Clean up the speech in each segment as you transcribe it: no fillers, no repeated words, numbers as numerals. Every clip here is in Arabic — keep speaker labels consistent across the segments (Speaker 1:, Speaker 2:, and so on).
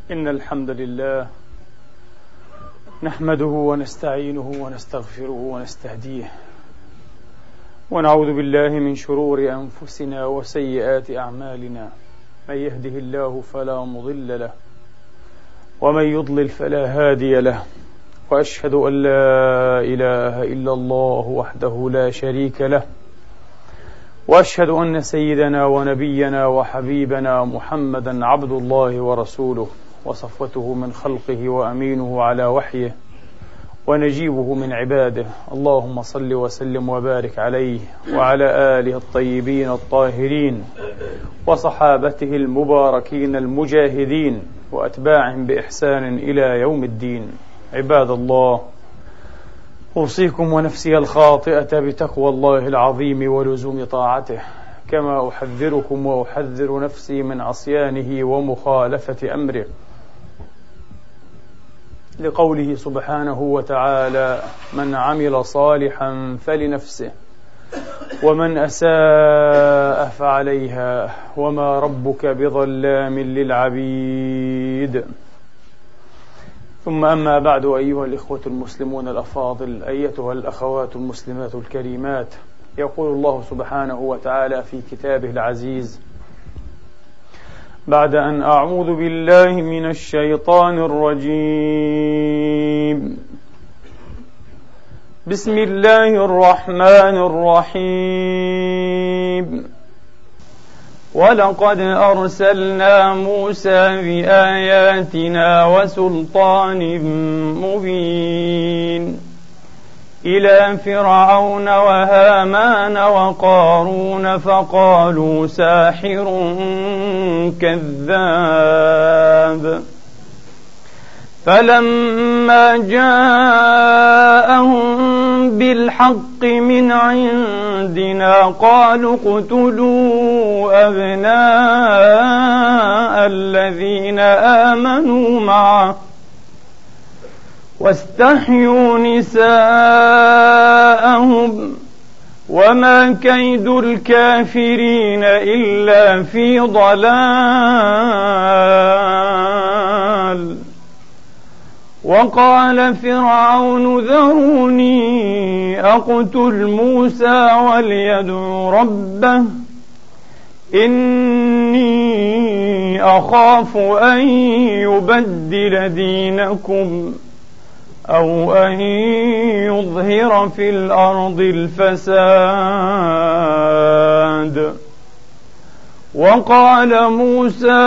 Speaker 1: إن الحمد لله نحمده ونستعينه ونستغفره ونستهديه ونعوذ بالله من شرور أنفسنا وسيئات أعمالنا. من يهده الله فلا مضل له ومن يضلل فلا هادي له، وأشهد أن لا إله إلا الله وحده لا شريك له، وأشهد أن سيدنا ونبينا وحبيبنا محمدا عبد الله ورسوله وصفوته من خلقه وأمينه على وحيه ونجيبه من عباده. اللهم صل وسلم وبارك عليه وعلى آله الطيبين الطاهرين وصحابته المباركين المجاهدين وأتباعهم بإحسان إلى يوم الدين. عباد الله، أوصيكم ونفسي الخاطئة بتقوى الله العظيم ولزوم طاعته، كما أحذركم وأحذر نفسي من عصيانه ومخالفة أمره، لقوله سبحانه وتعالى: من عمل صالحا فلنفسه ومن أساء فعليها وما ربك بظلام للعبيد. ثم أما بعد، أيها الإخوة المسلمون الأفاضل، أيتها الأخوات المسلمات الكريمات، يقول الله سبحانه وتعالى في كتابه العزيز بعد أن أعوذ بالله من الشيطان الرجيم: بسم الله الرحمن الرحيم: ولقد أرسلنا موسى بآياتنا وسلطان مبين إلى فرعون وهامان وقارون فقالوا ساحر كذاب. فلما جاءهم بالحق من عندنا قالوا اقتلوا أبناء الذين آمنوا معه واستحيوا نساءهم وما كيد الكافرين إلا في ضلال. وقال فرعون ذروني أقتل موسى وليدع ربه إني أخاف أن يبدل دينكم أو أن يظهر في الأرض الفساد. وقال موسى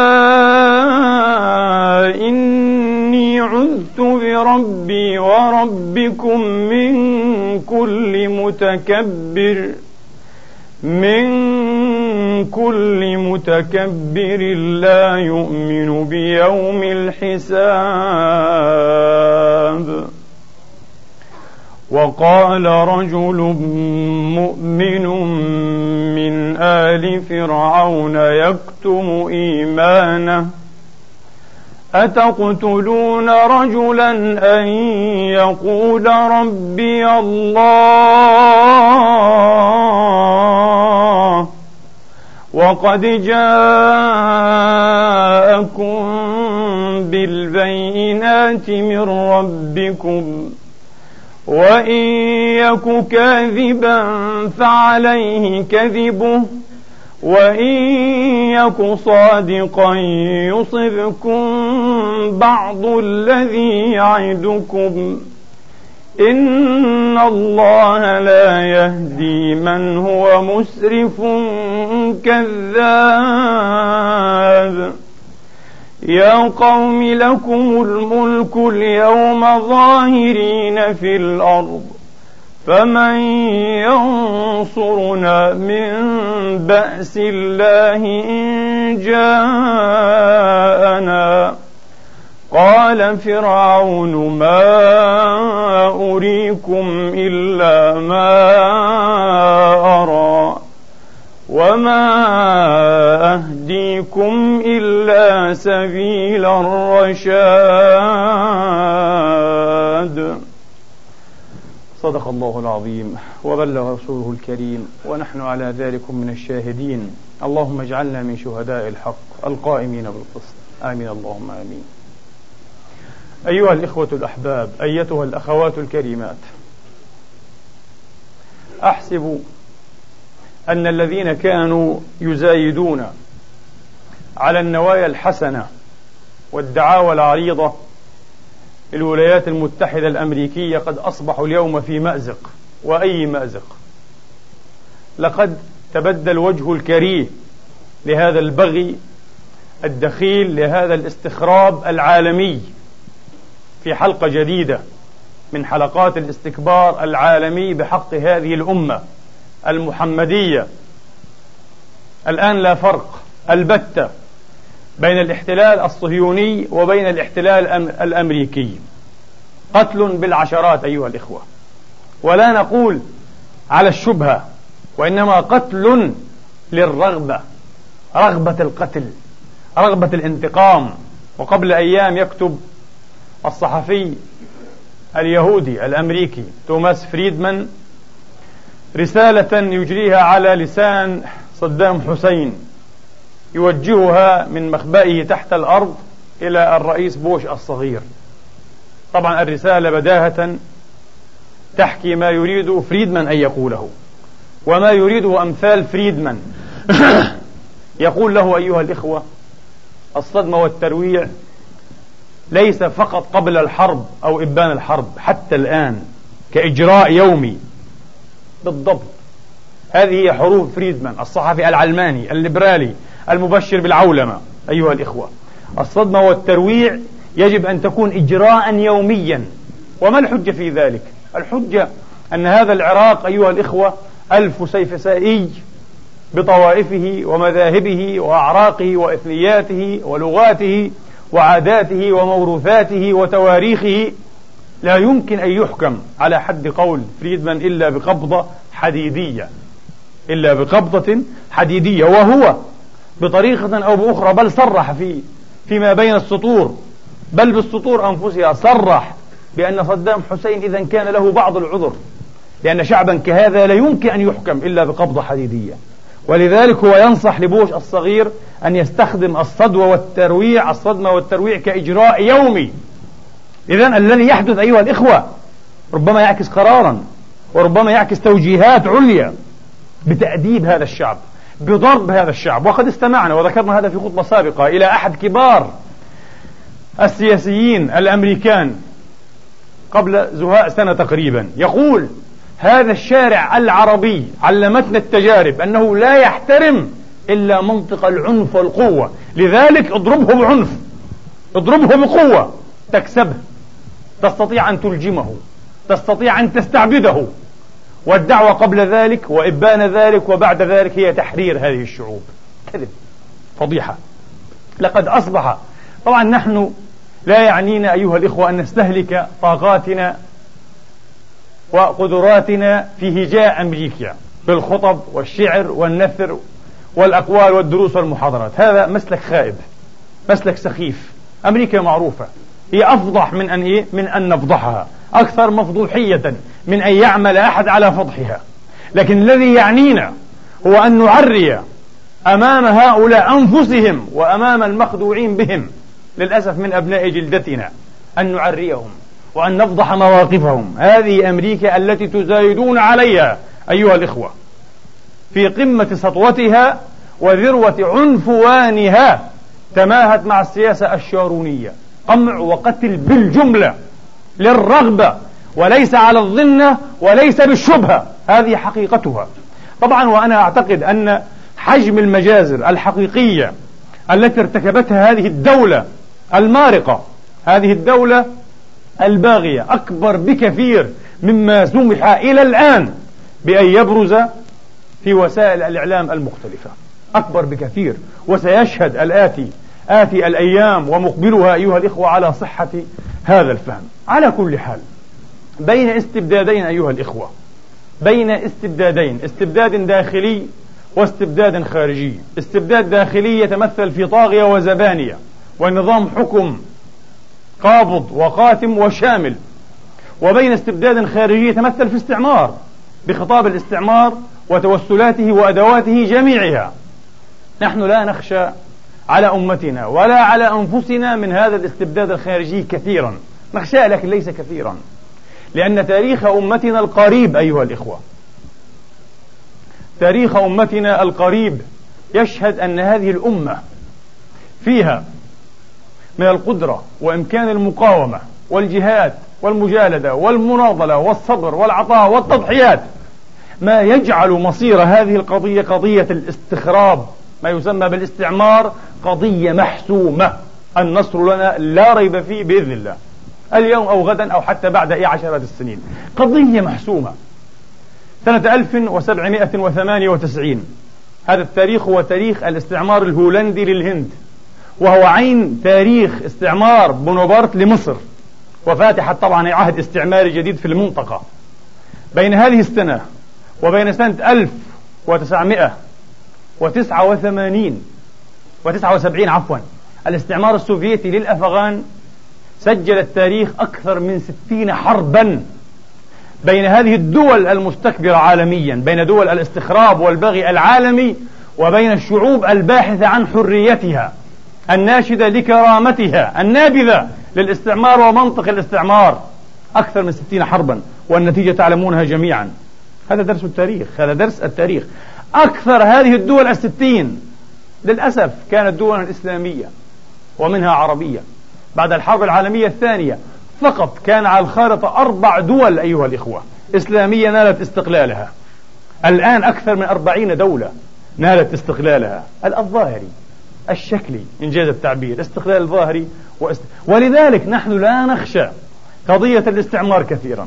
Speaker 1: إني عذت بربي وربكم من كل متكبر لا يؤمن بيوم الحساب. وقال رجل مؤمن من آل فرعون يكتم إيمانه أتقتلون رجلا أن يقول ربي الله وقد جاءكم بالبينات من ربكم وإن يك كاذبا فعليه كذبه وإن يك صادقا يصبكم بعض الذي يعدكم إن الله لا يهدي من هو مسرف كذاب. يا قوم لكم الملك اليوم ظاهرين في الأرض فمن ينصرنا من بأس الله إن جاءنا. قال فرعون ما أريكم إلا ما أرى وما أهديكم إلا سبيل الرشاد. صدق الله العظيم وبلغ رسوله الكريم ونحن على ذلك من الشاهدين. اللهم اجعلنا من شهداء الحق القائمين بالقسط. آمين اللهم آمين. أيها الإخوة الأحباب، أيتها الأخوات الكريمات، أحسب أن الذين كانوا يزايدون على النوايا الحسنة والدعاوى العريضة للولايات المتحدة الأمريكية قد أصبحوا اليوم في مأزق، وأي مأزق. لقد تبدل وجه الكريه لهذا البغي الدخيل، لهذا الاستخراب العالمي، في حلقة جديدة من حلقات الاستكبار العالمي بحق هذه الأمة المحمدية. الآن لا فرق البتة بين الاحتلال الصهيوني وبين الاحتلال الأمريكي. قتل بالعشرات أيها الإخوة، ولا نقول على الشبهة، وإنما قتل للرغبة، رغبة القتل، رغبة الانتقام. وقبل أيام يكتب الصحفي اليهودي الأمريكي توماس فريدمان رسالة يجريها على لسان صدام حسين، يوجهها من مخبئه تحت الأرض إلى الرئيس بوش الصغير. طبعا الرسالة بداهة تحكي ما يريد فريدمان أن يقوله، وما يريده أمثال فريدمان. يقول له: أيها الإخوة، الصدمة والترويع ليس فقط قبل الحرب أو إبان الحرب، حتى الآن كإجراء يومي بالضبط. هذه هي حروف فريدمان الصحفي العلماني الليبرالي المبشر بالعولمة. أيها الإخوة، الصدمة والترويع يجب أن تكون إجراء يوميا. وما الحجة في ذلك؟ الحجة أن هذا العراق أيها الإخوة ألف سيفسائي بطوائفه ومذاهبه وأعراقه وإثنياته ولغاته وعاداته وموروثاته وتواريخه، لا يمكن أن يحكم على حد قول فريدمان إلا بقبضة حديدية، إلا بقبضة حديدية. وهو بطريقة أو بأخرى بل صرح فيما بين السطور، بل بالسطور أنفسها صرح بأن صدام حسين إذن كان له بعض العذر، لأن شعبا كهذا لا يمكن أن يحكم إلا بقبضة حديدية. ولذلك هو ينصح لبوش الصغير أن يستخدم الصدمة والترويع كإجراء يومي. إذن الذي يحدث أيها الإخوة ربما يعكس قرارا، وربما يعكس توجيهات عليا بتأديب هذا الشعب، بضرب هذا الشعب. وقد استمعنا وذكرنا هذا في خطبة سابقة إلى أحد كبار السياسيين الأمريكان قبل زهاء سنة تقريبا، يقول: هذا الشارع العربي علمتنا التجارب أنه لا يحترم إلا منطق العنف والقوة، لذلك اضربه بعنف، اضربه بقوة تكسبه، تستطيع أن تلجمه، تستطيع أن تستعبده. والدعوة قبل ذلك وإبان ذلك وبعد ذلك هي تحرير هذه الشعوب. كذب، فضيحة. لقد أصبح، طبعا نحن لا يعنينا أيها الإخوة أن نستهلك طاقاتنا وقدراتنا في هجاء أمريكا بالخطب والشعر والنثر والأقوال والدروس والمحاضرات. هذا مسلك خائب، مسلك سخيف. أمريكا معروفة، هي أفضح من أن نفضحها، أكثر مفضوحية من أن يعمل أحد على فضحها. لكن الذي يعنينا هو أن نعري أمام هؤلاء أنفسهم وأمام المخدوعين بهم للأسف من أبناء جلدتنا، أن نعريهم وأن نفضح مواقفهم. هذه أمريكا التي تزايدون عليها أيها الإخوة في قمة سطوتها وذروة عنفوانها، تماهت مع السياسة الشارونية، قمع وقتل بالجملة للرغبة، وليس على الظنة وليس بالشبهة. هذه حقيقتها. طبعا وأنا أعتقد أن حجم المجازر الحقيقية التي ارتكبتها هذه الدولة المارقة، هذه الدولة الباغية، أكبر بكثير مما سمح إلى الآن بأن يبرز في وسائل الإعلام المختلفة، أكبر بكثير. وسيشهد آتي الأيام ومقبلها أيها الإخوة على صحة هذا الفهم. على كل حال، بين استبدادين أيها الإخوة، بين استبدادين، استبداد داخلي واستبداد خارجي. استبداد داخلي يتمثل في طاغية وزبانية ونظام حكم قابض وقاتم وشامل، وبين استبداد خارجي يتمثل في استعمار بخطاب الاستعمار وتوسلاته وأدواته جميعها. نحن لا نخشى على أمتنا ولا على أنفسنا من هذا الاستبداد الخارجي كثيرا، نخشاه لكن ليس كثيرا، لأن تاريخ أمتنا القريب أيها الإخوة، تاريخ أمتنا القريب يشهد أن هذه الأمة فيها من القدرة وإمكان المقاومة والجهاد والمجالدة والمناضلة والصبر والعطاء والتضحيات ما يجعل مصير هذه القضية، قضية الاستخراب ما يسمى بالاستعمار، قضية محسومة. النصر لنا لا ريب فيه بإذن الله، اليوم أو غدا أو حتى بعد عشرات السنين، قضية محسومة. سنة 1798 هذا التاريخ هو تاريخ الاستعمار الهولندي للهند، وهو عين تاريخ استعمار بونابرت لمصر، وفاتحة طبعا عهد استعماري جديد في المنطقة. بين هذه السنة وبين سنة 1979 الاستعمار السوفيتي للأفغان سجل التاريخ أكثر من 60 حربا بين هذه الدول المستكبرة عالميا، بين دول الاستخراب والبغي العالمي وبين الشعوب الباحثة عن حريتها الناشدة لكرامتها النابذة للاستعمار ومنطق الاستعمار. أكثر من 60 حربا، والنتيجة تعلمونها جميعا. هذا درس التاريخ، هذا درس التاريخ. أكثر هذه الدول 60 للأسف كانت دولا إسلامية ومنها عربية. بعد الحرب العالمية الثانية فقط كان على الخارطة 4 دول أيها الإخوة إسلامية نالت استقلالها. الآن أكثر من 40 دولة نالت استقلالها الظاهري الشكلي إنجاز التعبير، استقلال ظاهري ولذلك نحن لا نخشى قضية الاستعمار كثيرا،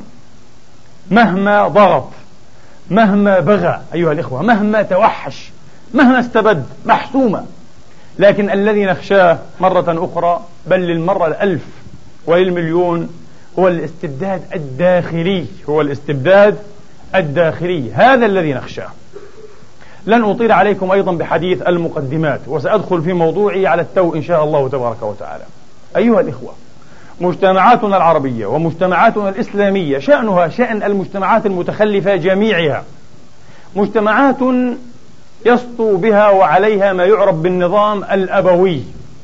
Speaker 1: مهما ضغط، مهما بغى أيها الإخوة، مهما توحش، مهما استبد، محسومة. لكن الذي نخشاه مرة أخرى بل للمرة الألف وللمليون هو الاستبداد الداخلي، هو الاستبداد الداخلي، هذا الذي نخشاه. لن أطيل عليكم أيضا بحديث المقدمات، وسأدخل في موضوعي على التو إن شاء الله تبارك وتعالى. أيها الإخوة، مجتمعاتنا العربية ومجتمعاتنا الإسلامية شأنها شأن المجتمعات المتخلفة جميعها، مجتمعات يسطو بها وعليها ما يعرف بالنظام الأبوي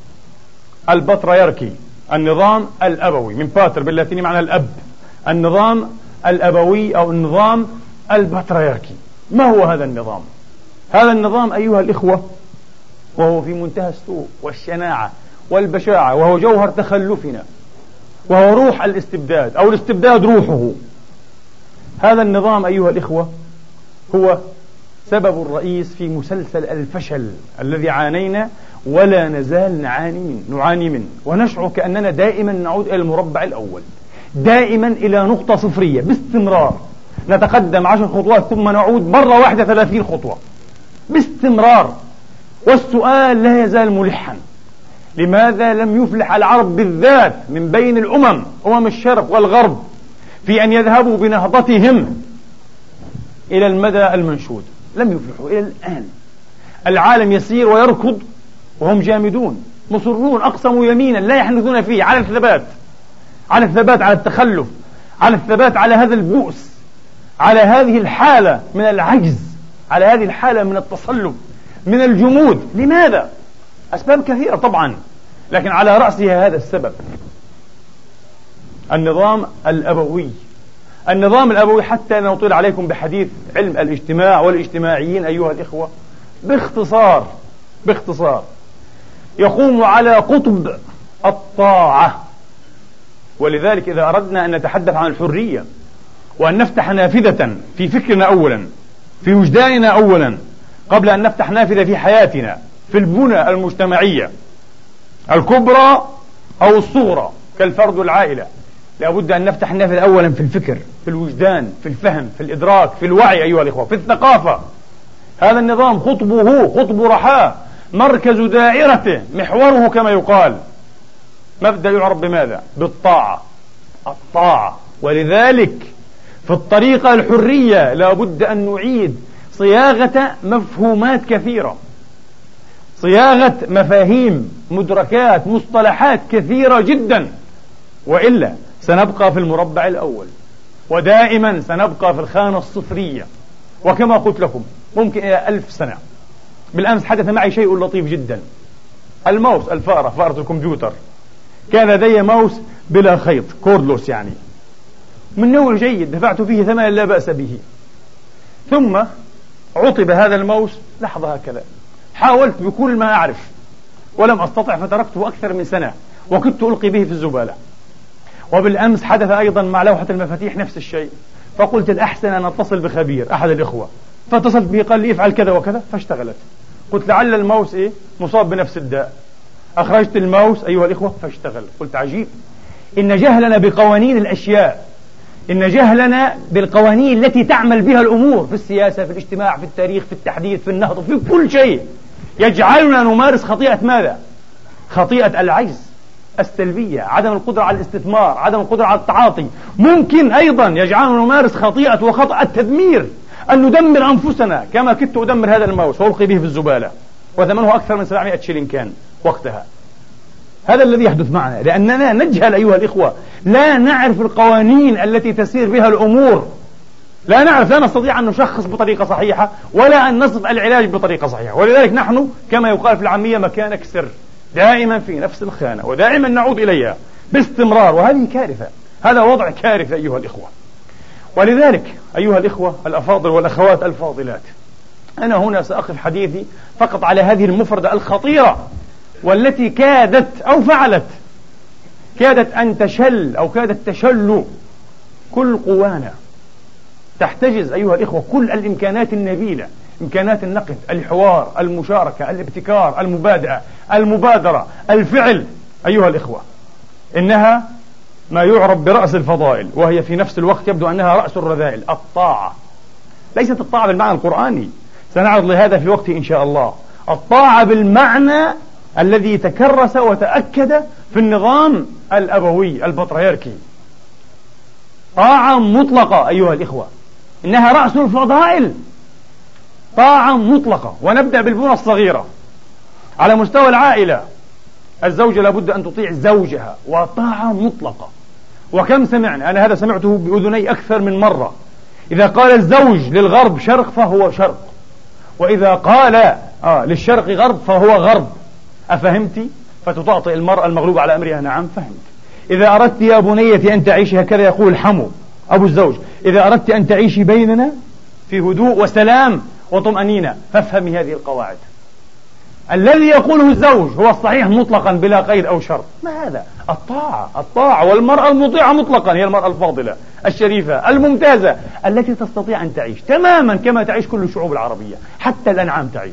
Speaker 1: البطريركي، النظام الأبوي من باتر باللاتيني معنى الأب، النظام الأبوي أو النظام البطريركي. ما هو هذا النظام؟ هذا النظام أيها الإخوة وهو في منتهى السوء والشناعة والبشاعة، وهو جوهر تخلفنا، وهو روح الاستبداد أو الاستبداد روحه. هذا النظام أيها الإخوة هو سبب الرئيس في مسلسل الفشل الذي عانينا ولا نزال نعاني منه، ونشعر كأننا دائما نعود إلى المربع الأول، دائما إلى نقطة صفرية باستمرار، نتقدم 10 خطوات ثم نعود مرة واحدة 30 خطوة باستمرار. والسؤال لا يزال ملحا، لماذا لم يفلح العرب بالذات من بين الأمم الشرق والغرب في أن يذهبوا بنهضتهم إلى المدى المنشود؟ لم يفلحوا إلى الآن. العالم يسير ويركض وهم جامدون مصرون، أقسموا يمينا لا يحنثون فيه على الثبات، على الثبات، على التخلف، على الثبات، على هذا البؤس، على هذه الحالة من العجز، على هذه الحالة من التصلب، من الجمود. لماذا؟ أسباب كثيرة طبعا، لكن على رأسها هذا السبب، النظام الأبوي. النظام الأبوي، حتى لا نطيل عليكم بحديث علم الاجتماع والاجتماعيين أيها الإخوة، باختصار يقوم على قطب الطاعة. ولذلك إذا أردنا أن نتحدث عن الحرية وأن نفتح نافذة في فكرنا أولا، في وجداننا أولا، قبل أن نفتح نافذة في حياتنا، في البنى المجتمعية الكبرى أو الصغرى كالفرد والعائلة، لابد أن نفتح النافذة أولا في الفكر، في الوجدان، في الفهم، في الإدراك، في الوعي أيها الإخوة، في الثقافة. هذا النظام خطبه خطب رحاه، مركز دائرته محوره كما يقال، مبدأ يعرف بماذا؟ بالطاعة، الطاعة. ولذلك في الطريقة الحرية لابد أن نعيد صياغة مفهومات كثيرة، صياغة مفاهيم، مدركات، مصطلحات كثيرة جدا، وإلا سنبقى في المربع الأول، ودائما سنبقى في الخانة الصفرية. وكما قلت لكم ممكن إلى 1000 سنة. بالأمس حدث معي شيء لطيف جدا، الماوس، فأرة الكمبيوتر، كان لدي ماوس بلا خيط، كوردلوس يعني، من نوع جيد دفعت فيه ثمنا لا بأس به. ثم عطب هذا الماوس لحظة هكذا، حاولت بكل ما أعرف ولم أستطع، فتركته أكثر من سنة وكنت ألقي به في الزبالة. وبالأمس حدث أيضا مع لوحة المفاتيح نفس الشيء، فقلت الأحسن أن أتصل بخبير أحد الإخوة، فاتصلت به قال لي افعل كذا وكذا فاشتغلت. قلت لعل الماوس مصاب بنفس الداء، أخرجت الماوس أيها الإخوة فاشتغل. قلت عجيب، إن جهلنا بقوانين الأشياء، إن جهلنا بالقوانين التي تعمل بها الأمور في السياسة، في الاجتماع، في التاريخ، في التحديث، في النهضة، في كل شيء، يجعلنا نمارس خطيئة ماذا؟ خطيئة العجز، السلبية، عدم القدرة على الاستثمار، عدم القدرة على التعاطي. ممكن أيضا يجعلنا نمارس خطيئة وخطأ التدمير، أن ندمر أنفسنا كما كنت أدمر هذا الماوس وألقي به في الزبالة، وثمنه أكثر من 700 شيلين كان وقتها. هذا الذي يحدث معنا لأننا نجهل أيها الإخوة، لا نعرف القوانين التي تسير بها الأمور، لا نعرف، لا نستطيع أن نشخص بطريقة صحيحة ولا أن نصف العلاج بطريقة صحيحة. ولذلك نحن كما يقال في العامية مكانك سر، دائما في نفس الخانة ودائما نعود إليها باستمرار، وهذه كارثة، هذا وضع كارثة أيها الإخوة. ولذلك أيها الإخوة الأفاضل والأخوات الفاضلات، أنا هنا سأقف حديثي فقط على هذه المفردة الخطيرة، والتي كادت أو فعلت، كادت أن تشل أو كادت تشل كل قوانا، تحتجز أيها الإخوة كل الإمكانات النبيلة، إمكانات النقد، الحوار، المشاركة، الابتكار، المبادرة، الفعل. أيها الإخوة، إنها ما يعرف برأس الفضائل، وهي في نفس الوقت يبدو أنها رأس الرذائل. الطاعة ليست الطاعة بالمعنى القرآني، سنعرض لهذا في وقته إن شاء الله. الطاعة بالمعنى الذي تكرس وتأكد في النظام الأبوي البطريركي، طاعة مطلقة أيها الإخوة، إنها رأس الفضائل، طاعة مطلقة. ونبدأ بالبنى الصغيرة على مستوى العائلة، الزوجة لابد أن تطيع زوجها، وطاعة مطلقة. وكم سمعنا، أنا هذا سمعته بأذني أكثر من مرة، إذا قال الزوج للغرب شرق فهو شرق، وإذا قال للشرق غرب فهو غرب. أفهمت؟ فتطاطئ المرأة المغلوبة على أمرها. نعم فهمت. إذا أردت يا بنيتي أن تعيشي هكذا، يقول حمو أبو الزوج، إذا أردت أن تعيشي بيننا في هدوء وسلام وطمأنينة فافهمي هذه القواعد. الذي يقوله الزوج هو الصحيح مطلقا بلا قيد أو شرط. ما هذا؟ الطاعة. والمرأة المطيعة مطلقا هي المرأة الفاضلة الشريفة الممتازة التي تستطيع أن تعيش تماما كما تعيش كل الشعوب العربية، حتى الأنعام تعيش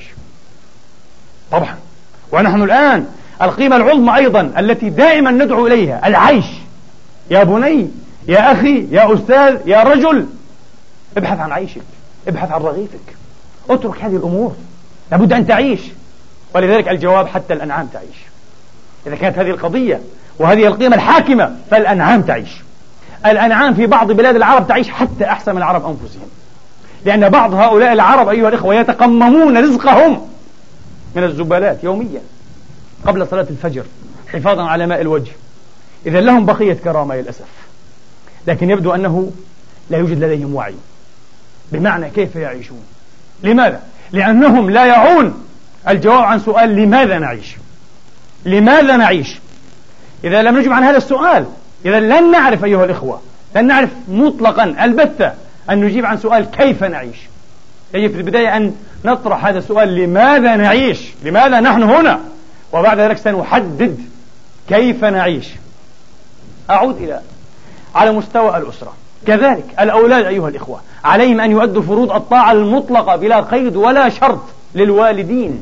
Speaker 1: طبعا. ونحن الآن القيمة العظمى أيضا التي دائما ندعو إليها العيش. يا بني، يا أخي، يا أستاذ، يا رجل، ابحث عن عيشك، ابحث عن رغيفك، اترك هذه الأمور، لابد أن تعيش. ولذلك الجواب حتى الأنعام تعيش. إذا كانت هذه القضية وهذه القيمة الحاكمة فالأنعام تعيش. الأنعام في بعض بلاد العرب تعيش حتى أحسن من العرب أنفسهم، لأن بعض هؤلاء العرب أيها الإخوة يتقممون رزقهم من الزبالات يوميا قبل صلاة الفجر حفاظا على ماء الوجه. إذا لهم بقية كرامة للأسف، لكن يبدو أنه لا يوجد لديهم وعي بمعنى كيف يعيشون. لماذا؟ لأنهم لا يعون الجواب عن سؤال لماذا نعيش. لماذا نعيش؟ إذا لم نجب عن هذا السؤال إذا لن نعرف أيها الإخوة، لن نعرف مطلقا البتة أن نجيب عن سؤال كيف نعيش. يجب في البداية أن نطرح هذا السؤال لماذا نعيش، لماذا نحن هنا، وبعد ذلك سنحدد كيف نعيش. أعود على مستوى الأسرة كذلك. الأولاد أيها الإخوة عليهم أن يؤدوا فروض الطاعة المطلقة بلا قيد ولا شرط للوالدين،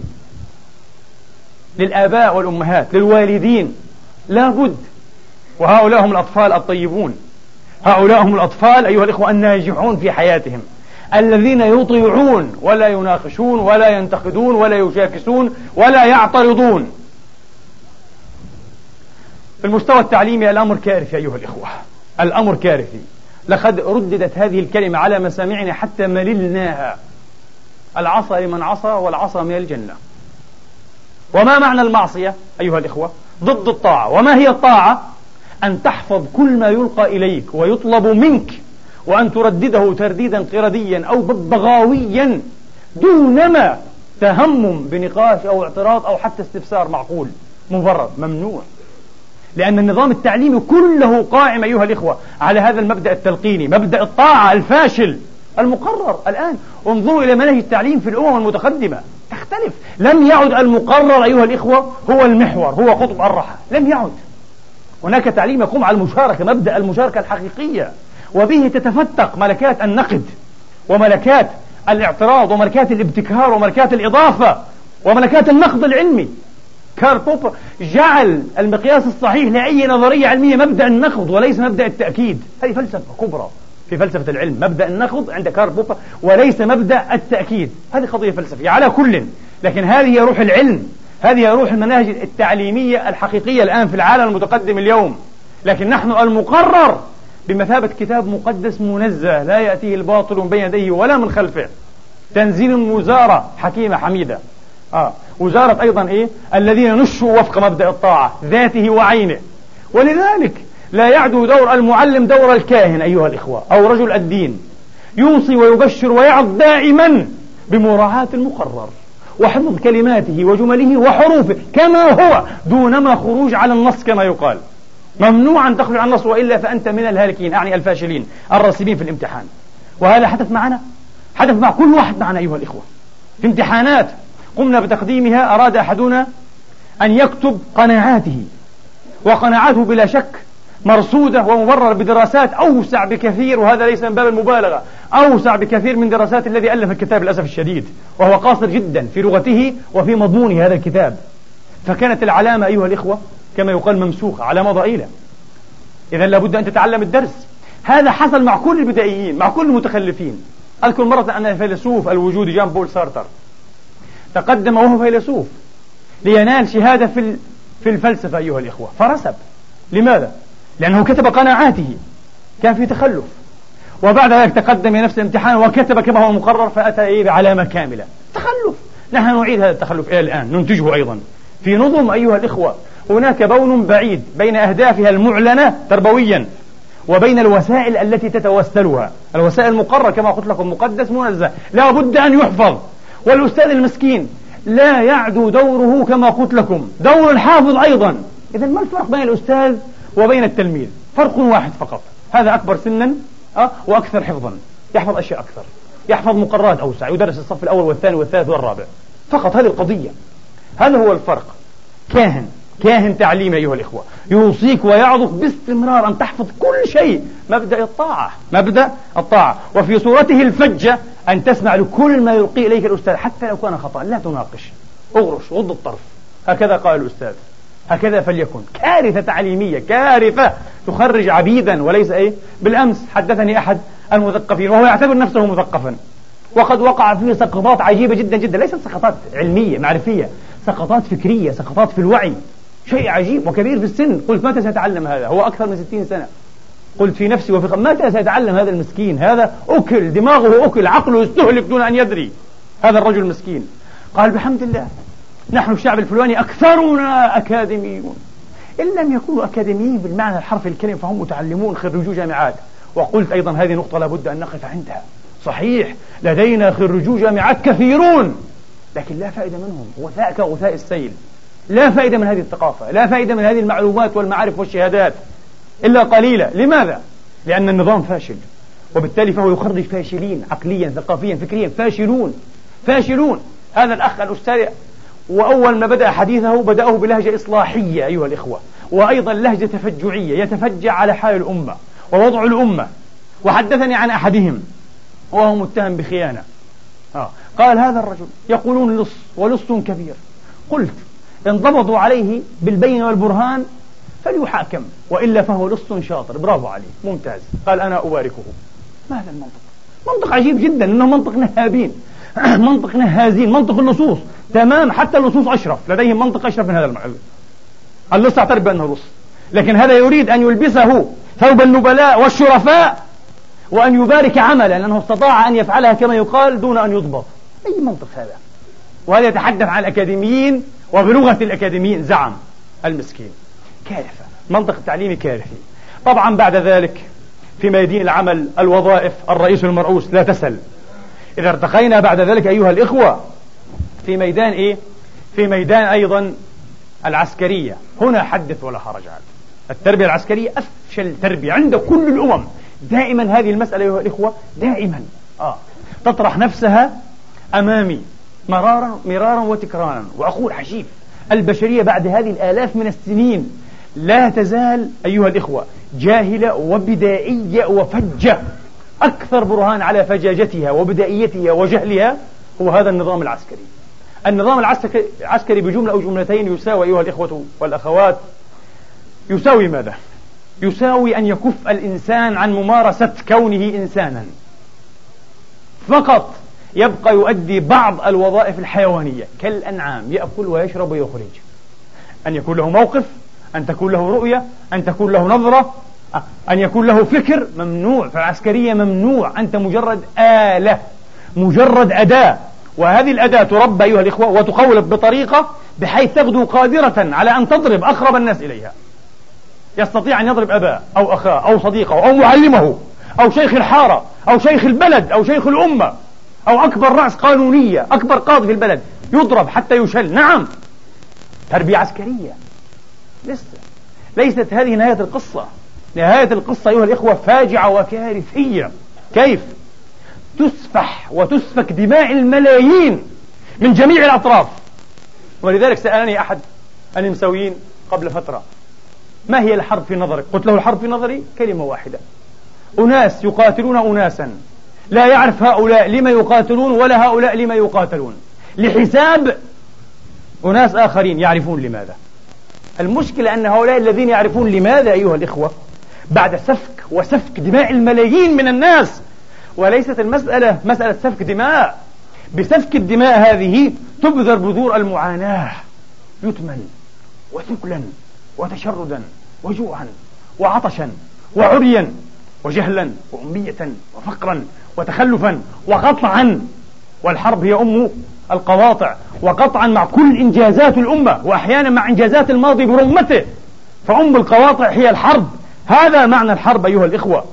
Speaker 1: للآباء والأمهات، للوالدين لابد. وهؤلاء هم الأطفال الطيبون، هؤلاء هم الأطفال أيها الإخوة الناجحون في حياتهم، الذين يطيعون ولا يناقشون ولا ينتقدون ولا يشاكسون ولا يعترضون. في المستوى التعليمي الأمر كارثي أيها الإخوة، الأمر كارثي. لقد رددت هذه الكلمة على مسامعنا حتى مللناها: العصا لمن عصى والعصا من الجنة. وما معنى المعصية أيها الإخوة؟ ضد الطاعة. وما هي الطاعة؟ أن تحفظ كل ما يلقى إليك ويطلب منك، وأن تردده ترديدا قرديا أو ببغاويا دونما تهمم بنقاش أو اعتراض أو حتى استفسار معقول مبرر. ممنوع.
Speaker 2: لأن النظام التعليمي كله قائم أيها الإخوة على هذا المبدأ التلقيني، مبدأ الطاعة الفاشل المقرر. الآن انظروا إلى منهج التعليم في الأمم المتقدمة تختلف. لم يعد المقرر أيها الإخوة هو المحور، هو قطب الرحى، لم يعد. هناك تعليم يقوم على المشاركة، مبدأ المشاركة الحقيقية، وبه تتفتق ملكات النقد وملكات الاعتراض وملكات الابتكار وملكات الإضافة وملكات النقد العلمي. كارل بوبر جعل المقياس الصحيح لأي نظرية علمية مبدأ النقد وليس مبدأ التأكيد. هذه فلسفة كبرى في فلسفة العلم، مبدأ النقد عند كارل بوبر وليس مبدأ التأكيد. هذه قضية فلسفية على كل، لكن هذه هي روح العلم، هذه هي روح المناهج التعليمية الحقيقية الآن في العالم المتقدم اليوم. لكن نحن المقرر بمثابة كتاب مقدس منزه لا يأتيه الباطل من بين يديه ولا من خلفه، تنزيل وزارة حكيمة حميدة، وزارة أيضا الذين نشوا وفق مبدأ الطاعة ذاته وعينه. ولذلك لا يعدو دور المعلم دور الكاهن أيها الإخوة أو رجل الدين، يوصي ويبشر ويعظ دائما بمراعاة المقرر وحفظ كلماته وجمله وحروفه كما هو دونما خروج على النص كما يقال. ممنوع أن تخرج عن النص وإلا فأنت من الهالكين، أعني الفاشلين الراسبين في الامتحان. وهذا حدث معنا، حدث مع كل واحد معنا أيها الإخوة. في امتحانات قمنا بتقديمها أراد أحدنا أن يكتب قناعاته، وقناعاته بلا شك مرصودة ومبررة بدراسات أوسع بكثير، وهذا ليس من باب المبالغة، أوسع بكثير من دراسات الذي ألف الكتاب للأسف الشديد، وهو قاصر جدا في لغته وفي مضمون هذا الكتاب. فكانت العلامة أيها الإخوة كما يقال ممسوخة، علامة ضئيلة. إذن لابد أن تتعلم الدرس. هذا حصل مع كل البدائيين، مع كل المتخلفين. أذكر مرة أن الفيلسوف الوجودي جان بول سارتر تقدم وهو فيلسوف لينال شهادة في الفلسفة أيها الإخوة، فرسب. لماذا؟ لأنه كتب قناعاته، كان في تخلف، وبعد ذلك تقدم لنفس الامتحان وكتب كما هو مقرر فأتى بعلامة كاملة. تخلف. نحن نعيد هذا التخلف إلى الآن، ننتجه أيضا في نظم أيها الإخوة. هناك بون بعيد بين أهدافها المعلنة تربويا وبين الوسائل التي تتوسلها. الوسائل المقررة كما قلت لكم مقدس منزه، لا بد أن يحفظ. والأستاذ المسكين لا يعدو دوره كما قلت لكم دور الحافظ أيضا. إذن ما الفرق بين الأستاذ وبين التلميذ؟ فرق واحد فقط، هذا أكبر سنا وأكثر حفظا، يحفظ أشياء أكثر، يحفظ مقررات أوسع، يدرس الصف الأول والثاني والثالث والرابع فقط. هذه القضية، هذا هو الفرق. كاهن تعليمي أيها الإخوة يوصيك ويعظك باستمرار أن تحفظ كل شيء، مبدأ الطاعة، وفي صورته الفجة أن تسمع لكل ما يلقي إليك الأستاذ حتى لو كان خطأ، لا تناقش، اغرش، غض الطرف. هكذا قال الأستاذ، هكذا فليكن. كارثة تعليمية، كارثة تخرج عبيدا وليس بالأمس حدثني أحد المثقفين وهو يعتبر نفسه مثقفا، وقد وقع فيه سقطات عجيبة جدا جدا، ليست سقطات علمية معرفية، سقطات فكرية، سقطات في الوعي، شيء عجيب وكبير في السن. قلت متى سيتعلم هذا؟ هو أكثر من 60 سنة. قلت في نفسي وفي متى سيتعلم هذا المسكين؟ هذا أكل دماغه، أكل عقله يستهلك دون أن يدري هذا الرجل المسكين. قال بحمد الله نحن الشعب الفلاني أكثرنا أكاديميون، إن لم يكونوا أكاديميين بالمعنى الحرفي الكلمة فهم متعلمون خريجو جامعات. وقلت أيضا هذه نقطة لابد أن نقف عندها. صحيح لدينا خريجو جامعات كثيرون، لكن لا فائدة منهم، غثاء كغثاء السيل، لا فائدة من هذه الثقافة، لا فائدة من هذه المعلومات والمعارف والشهادات إلا قليلة. لماذا؟ لأن النظام فاشل، وبالتالي فهو يخرج فاشلين عقليا ثقافيا فكريا، فاشلون. هذا الأخ الأستاذ وأول ما بدأ حديثه بدأه بلهجة إصلاحية أيها الإخوة، وأيضا لهجة تفجعية، يتفجع على حال الأمة ووضع الأمة. وحدثني عن أحدهم وهو متهم بخيانة. قال هذا الرجل يقولون لص ولص كبير. قلت إن ضبطوا عليه بالبينة والبرهان فليحاكم، وإلا فهو لص شاطر، برافو عليه، ممتاز. قال أنا أباركه. ما هذا المنطق؟ منطق عجيب جدا، إنه منطق نهابين، منطق نهازين، منطق اللصوص تمام. حتى اللصوص أشرف، لديهم منطق أشرف من هذا المعلم. اللص اعترف بأنه لص، لكن هذا يريد أن يلبسه ثوب النبلاء والشرفاء وأن يبارك عملا لأنه استطاع أن يفعلها كما يقال دون أن يضبط. أي منطق هذا؟ وهذا يتحدث عن الأكاديميين وبلغة الأكاديميين، زعم المسكين. كارثة، منطق التعليمي كارثي. طبعا بعد ذلك في ميادين العمل الوظائف الرئيس المرؤوس لا تسل. إذا ارتقينا بعد ذلك أيها الإخوة في ميدان في ميدان أيضا العسكرية، هنا حدث ولا حرج عنه. التربية العسكرية أفشل تربية عند كل الأمم. دائما هذه المسألة أيها الإخوة دائما تطرح نفسها أمامي مرارا وتكرارا، وأقول حشيف البشرية بعد هذه الآلاف من السنين لا تزال أيها الإخوة جاهلة وبدائية وفجة. أكثر برهان على فجاجتها وبدائيتها وجهلها هو هذا النظام العسكري. النظام العسكري بجملة أو جملتين يساوي أيها الإخوة والأخوات، يساوي ماذا؟ يساوي أن يكف الإنسان عن ممارسة كونه إنسانا، فقط يبقى يؤدي بعض الوظائف الحيوانية كالأنعام، يأكل ويشرب ويخرج. أن يكون له موقف، أن تكون له رؤية، أن تكون له نظرة، أن يكون له فكر، ممنوع. في العسكرية ممنوع. أنت مجرد آلة، مجرد أداة، وهذه الأداة تربى أيها الإخوة وتقولب بطريقة بحيث تغدو قادرة على أن تضرب أقرب الناس إليها. يستطيع أن يضرب أباه أو أخاه أو صديقه أو معلمه أو شيخ الحارة أو شيخ البلد أو شيخ الأمة أو أكبر رأس قانونية، أكبر قاضي في البلد، يضرب حتى يشل. نعم، تربية عسكرية. ليست هذه نهاية القصة. نهاية القصة أيها الإخوة فاجعة وكارثية. كيف تسفح وتسفك دماء الملايين من جميع الأطراف. ولذلك سألني أحد النمساويين قبل فترة: ما هي الحرب في نظرك؟ قلت له: الحرب في نظري كلمة واحدة: أناس يقاتلون أناسا، لا يعرف هؤلاء لما يقاتلون ولا هؤلاء لما يقاتلون، لحساب أناس آخرين يعرفون لماذا. المشكلة أن هؤلاء الذين يعرفون لماذا أيها الإخوة بعد سفك وسفك دماء الملايين من الناس، وليست المسألة مسألة سفك دماء، بسفك الدماء هذه تبذر بذور المعاناة، يتما وثقلا وتشردا وجوعا وعطشا وعريا وجهلا وأمية وفقرا وتخلفا وقطعا. والحرب هي أم القواطع، وقطعا مع كل إنجازات الأمة، وأحيانا مع إنجازات الماضي برمته، فأم القواطع هي الحرب. هذا معنى الحرب أيها الإخوة.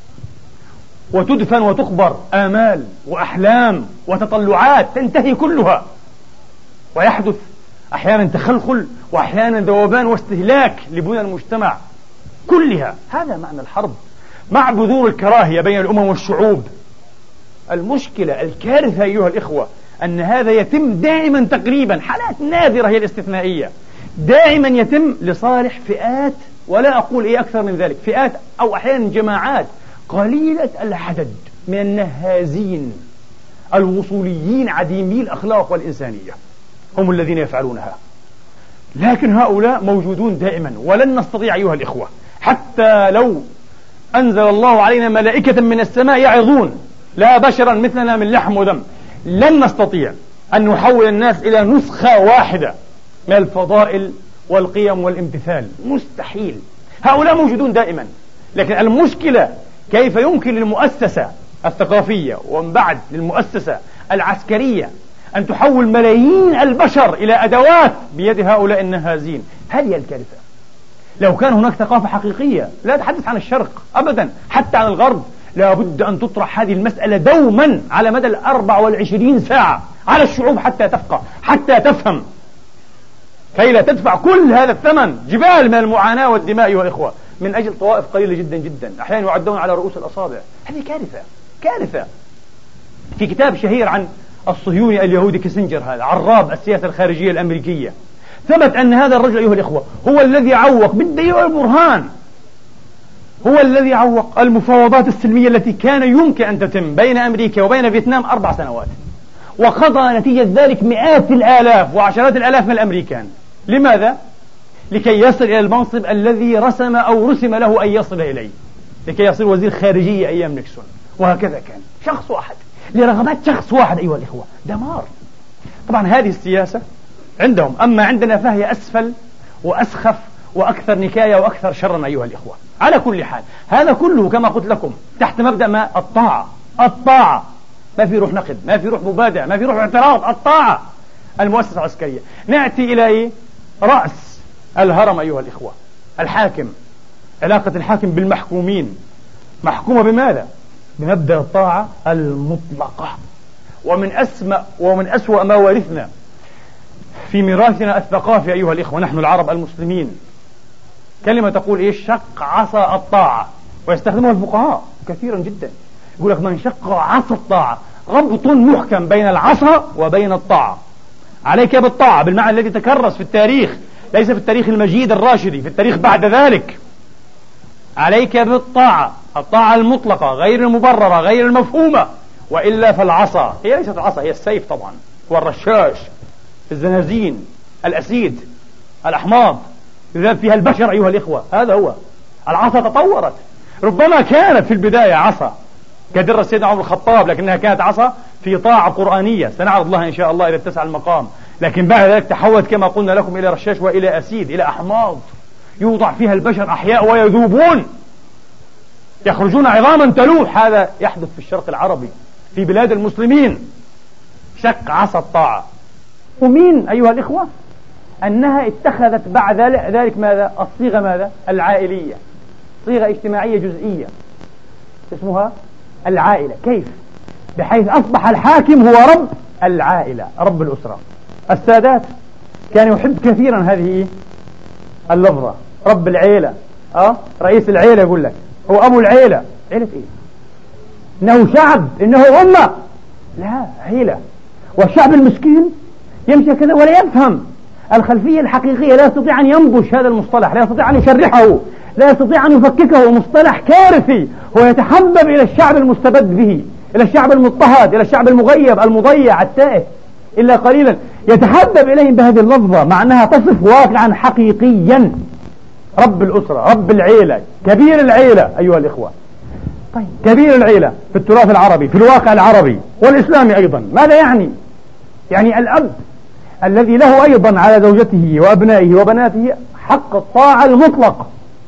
Speaker 2: وتدفن وتقبر آمال وأحلام وتطلعات تنتهي كلها، ويحدث أحيانا تخلخل وأحيانا ذوبان واستهلاك لبنى المجتمع كلها. هذا معنى الحرب، مع بذور الكراهية بين الأمم والشعوب. المشكلة الكارثة أيها الإخوة أن هذا يتم دائما، تقريبا حالات نادرة هي الاستثنائية، دائما يتم لصالح فئات، ولا أقول أكثر من ذلك، فئات أو أحيانا جماعات قليلة العدد من النهازين الوصوليين عديمي الأخلاق والإنسانية، هم الذين يفعلونها. لكن هؤلاء موجودون دائما، ولن نستطيع أيها الإخوة حتى لو أنزل الله علينا ملائكة من السماء يعظون لا بشرا مثلنا من لحم ودم، لن نستطيع أن نحول الناس إلى نسخة واحدة من الفضائل والقيم والامتثال، مستحيل. هؤلاء موجودون دائما، لكن المشكلة كيف يمكن للمؤسسة الثقافية ومن بعد للمؤسسة العسكرية أن تحول ملايين البشر إلى أدوات بيد هؤلاء النهازين. هذه الكارثة. لو كان هناك ثقافة حقيقية، لا أتحدث عن الشرق أبدا، حتى عن الغرب، لا بد أن تطرح هذه المسألة دوما على مدى 24 ساعة على الشعوب حتى تفقه، حتى تفهم، كي لا تدفع كل هذا الثمن، جبال من المعاناة والدماء أيها الإخوة، من أجل طوائف قليلة جدا جدا أحيانا يعدون على رؤوس الأصابع. هذه كارثة، كارثة. في كتاب شهير عن الصهيوني اليهودي كيسنجر، هذا عراب السياسة الخارجية الأمريكية، ثبت أن هذا الرجل أيها الإخوة هو الذي عوق بالدليل والبرهان، هو الذي عوق المفاوضات السلمية التي كان يمكن أن تتم بين أمريكا وبين فيتنام 4 سنوات، وقضى نتيجة ذلك مئات الآلاف وعشرات الآلاف من الأمريكان. لماذا؟ لكي يصل إلى المنصب الذي رسم أو رسم له أن يصل إليه، لكي يصير وزير خارجية أيام نيكسون. وهكذا كان، شخص واحد لرغبات شخص واحد أيها الإخوة، دمار. طبعا هذه السياسة عندهم، أما عندنا فهي أسفل وأسخف وأكثر نكاية وأكثر شرا أيها الإخوة. على كل حال هذا كله كما قلت لكم تحت مبدأ ما الطاعة. الطاعة، ما في روح نقد، ما في روح مبادئ، ما في روح اعتراض، الطاعة. المؤسسة العسكرية. نأتي إلى رأس الهرم أيها الإخوة، الحاكم. علاقة الحاكم بالمحكومين محكومة بماذا؟ بمبدأ الطاعة المطلقة. ومن أسوأ ما ورثنا في ميراثنا الثقافي أيها الإخوة نحن العرب المسلمين كلمة تقول إيش؟ شق عصا الطاعة، ويستخدمها الفقهاء كثيرا جدا. يقول لك من شق عصا الطاعة، ربط محكم بين العصا وبين الطاعة. عليك بالطاعة بالمعنى الذي تكرس في التاريخ، ليس في التاريخ المجيد الراشدي، في التاريخ بعد ذلك. عليك بالطاعة، الطاعة المطلقة غير المبررة غير المفهومة، وإلا فالعصا هي ليست العصا، هي السيف طبعا، والرشاش، الزنازين، الأسيد، الأحماض، يذاب فيها البشر أيها الإخوة. هذا هو العصا. تطورت، ربما كانت في البداية عصا كدر سيدنا عمر الخطاب، لكنها كانت عصا في طاعة قرآنية سنعرض لها إن شاء الله إذا اتسع المقام. لكن بعد ذلك تحولت كما قلنا لكم إلى رشاش وإلى أسيد، إلى أحماض يوضع فيها البشر أحياء ويذوبون، يخرجون عظاما تلوح. هذا يحدث في الشرق العربي في بلاد المسلمين. شق عصا الطاعة. ومين أيها الإخوة؟ أنها اتخذت بعد ذلك ماذا؟ الصيغة ماذا؟ العائلية، صيغة اجتماعية جزئية اسمها العائلة. كيف؟ بحيث أصبح الحاكم هو رب العائلة، رب الأسرة. السادات كان يحب كثيرا هذه اللفظة، رب العيلة، رئيس العيلة، يقول لك هو أبو العيلة. عيلة إيه؟ إنه شعب، إنه أمة، لا، عيلة. والشعب المسكين يمشي كذا ولا يفهم الخلفية الحقيقية، لا يستطيع أن ينبش هذا المصطلح، لا يستطيع أن يشرحه، لا يستطيع أن يفككه. مصطلح كارثي، هو يتحبب إلى الشعب المستبد به، إلى الشعب المضطهد، إلى الشعب المغيب المضيع التائه إلا قليلا، يتحبب إليهم بهذه اللفظة مع أنها تصف واقعا حقيقيا. رب الأسرة، رب العيلة، كبير العيلة أيها الإخوة. طيب، كبير العيلة في التراث العربي، في الواقع العربي والإسلامي أيضا، ماذا يعني؟ يعني الأب الذي له أيضا على زوجته وأبنائه وبناته حق الطاعة المطلق،